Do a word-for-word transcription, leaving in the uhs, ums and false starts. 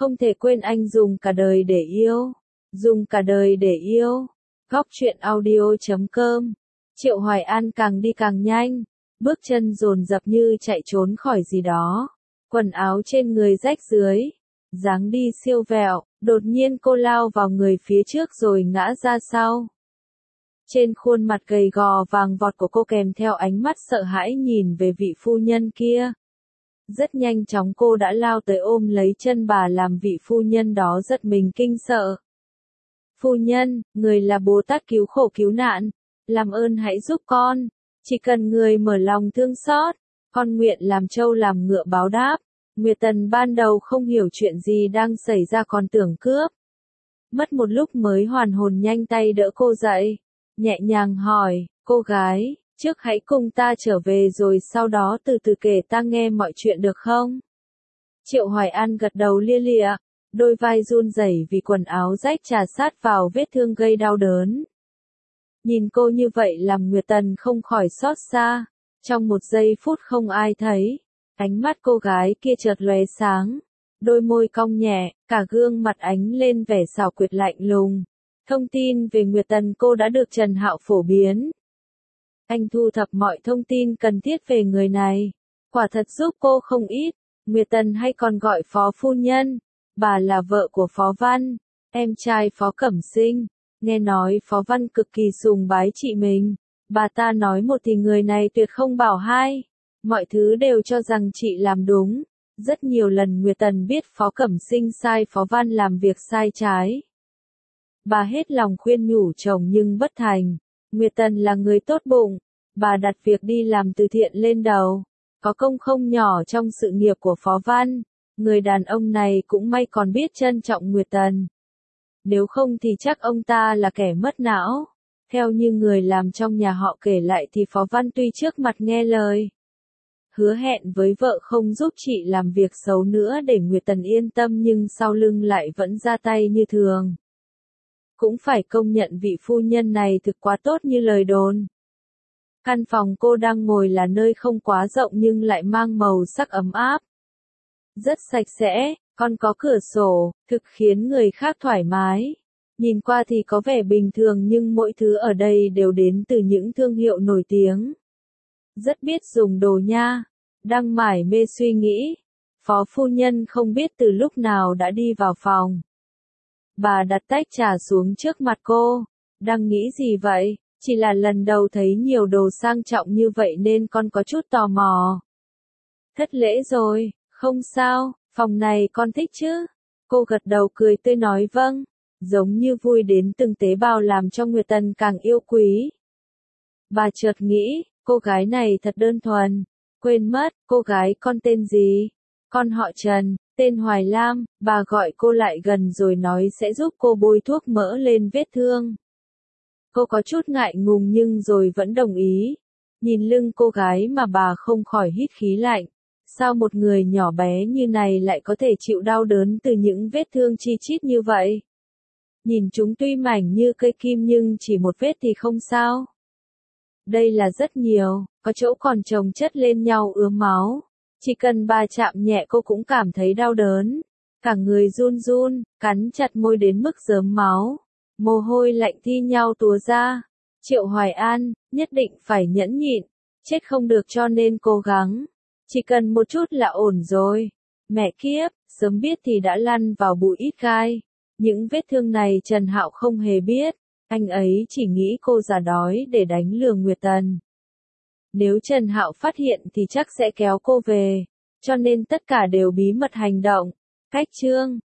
Không thể quên anh dùng cả đời để yêu. Dùng cả đời để yêu. Góc truyện audio chấm com. Triệu Hoài An càng đi càng nhanh, bước chân dồn dập như chạy trốn khỏi gì đó. Quần áo trên người rách dưới, dáng đi siêu vẹo, đột nhiên cô lao vào người phía trước rồi ngã ra sau. Trên khuôn mặt gầy gò vàng vọt của cô kèm theo ánh mắt sợ hãi nhìn về vị phu nhân kia. Rất nhanh chóng cô đã lao tới ôm lấy chân bà làm vị phu nhân đó giật mình kinh sợ. Phu nhân, người là Bồ Tát cứu khổ cứu nạn, làm ơn hãy giúp con, chỉ cần người mở lòng thương xót, con nguyện làm trâu làm ngựa báo đáp. Nguyệt Tần ban đầu không hiểu chuyện gì đang xảy ra còn tưởng cướp. Mất một lúc mới hoàn hồn nhanh tay đỡ cô dậy, nhẹ nhàng hỏi, cô gái, trước hãy cùng ta trở về rồi sau đó từ từ kể ta nghe mọi chuyện được không? Triệu Hoài An gật đầu lia lịa, đôi vai run rẩy vì quần áo rách chà sát vào vết thương gây đau đớn. Nhìn cô như vậy làm Nguyệt Tần không khỏi xót xa, trong một giây phút không ai thấy, ánh mắt cô gái kia chợt lóe sáng, đôi môi cong nhẹ, cả gương mặt ánh lên vẻ xảo quyệt lạnh lùng. Thông tin về Nguyệt Tần cô đã được Trần Hạo phổ biến. Anh thu thập mọi thông tin cần thiết về người này, quả thật giúp cô không ít. Nguyệt Tần hay còn gọi Phó Phu Nhân, bà là vợ của Phó Văn, em trai Phó Cẩm Sinh. Nghe nói Phó Văn cực kỳ sùng bái chị mình, bà ta nói một thì người này tuyệt không bảo hai, mọi thứ đều cho rằng chị làm đúng. Rất nhiều lần Nguyệt Tần biết Phó Cẩm Sinh sai Phó Văn làm việc sai trái. Bà hết lòng khuyên nhủ chồng nhưng bất thành. Nguyệt Tần là người tốt bụng, bà đặt việc đi làm từ thiện lên đầu, có công không nhỏ trong sự nghiệp của Phó Văn. Người đàn ông này cũng may còn biết trân trọng Nguyệt Tần. Nếu không thì chắc ông ta là kẻ mất não. Theo như người làm trong nhà họ kể lại thì Phó Văn tuy trước mặt nghe lời, hứa hẹn với vợ không giúp chị làm việc xấu nữa để Nguyệt Tần yên tâm nhưng sau lưng lại vẫn ra tay như thường. Cũng phải công nhận vị phu nhân này thực quá tốt như lời đồn. Căn phòng cô đang ngồi là nơi không quá rộng nhưng lại mang màu sắc ấm áp. Rất sạch sẽ, còn có cửa sổ, thực khiến người khác thoải mái. Nhìn qua thì có vẻ bình thường nhưng mỗi thứ ở đây đều đến từ những thương hiệu nổi tiếng. Rất biết dùng đồ nha. Đang mải mê suy nghĩ, Phó Phu Nhân không biết từ lúc nào đã đi vào phòng. Bà đặt tách trà xuống trước mặt cô. Đang nghĩ gì vậy? Chỉ là lần đầu thấy nhiều đồ sang trọng như vậy nên con có chút tò mò. Thất lễ rồi, không sao, phòng này con thích chứ? Cô gật đầu cười tươi nói vâng, giống như vui đến từng tế bào làm cho Nguyệt Tần càng yêu quý. Bà chợt nghĩ, cô gái này thật đơn thuần. Quên mất, cô gái con tên gì? Con họ Trần, tên Hoài Lam. Bà gọi cô lại gần rồi nói sẽ giúp cô bôi thuốc mỡ lên vết thương. Cô có chút ngại ngùng nhưng rồi vẫn đồng ý. Nhìn lưng cô gái mà bà không khỏi hít khí lạnh. Sao một người nhỏ bé như này lại có thể chịu đau đớn từ những vết thương chi chít như vậy? Nhìn chúng tuy mảnh như cây kim nhưng chỉ một vết thì không sao. Đây là rất nhiều, có chỗ còn chồng chất lên nhau ứa máu. Chỉ cần bà chạm nhẹ cô cũng cảm thấy đau đớn. Cả người run run, cắn chặt môi đến mức rớm máu. Mồ hôi lạnh thi nhau túa ra. Triệu Hoài An, nhất định phải nhẫn nhịn. Chết không được cho nên cố gắng. Chỉ cần một chút là ổn rồi. Mẹ kiếp, sớm biết thì đã lăn vào bụi ít gai. Những vết thương này Trần Hạo không hề biết. Anh ấy chỉ nghĩ cô già đói để đánh lừa Nguyệt Tần. Nếu Trần Hạo phát hiện thì chắc sẽ kéo cô về. Cho nên tất cả đều bí mật hành động. Cách chương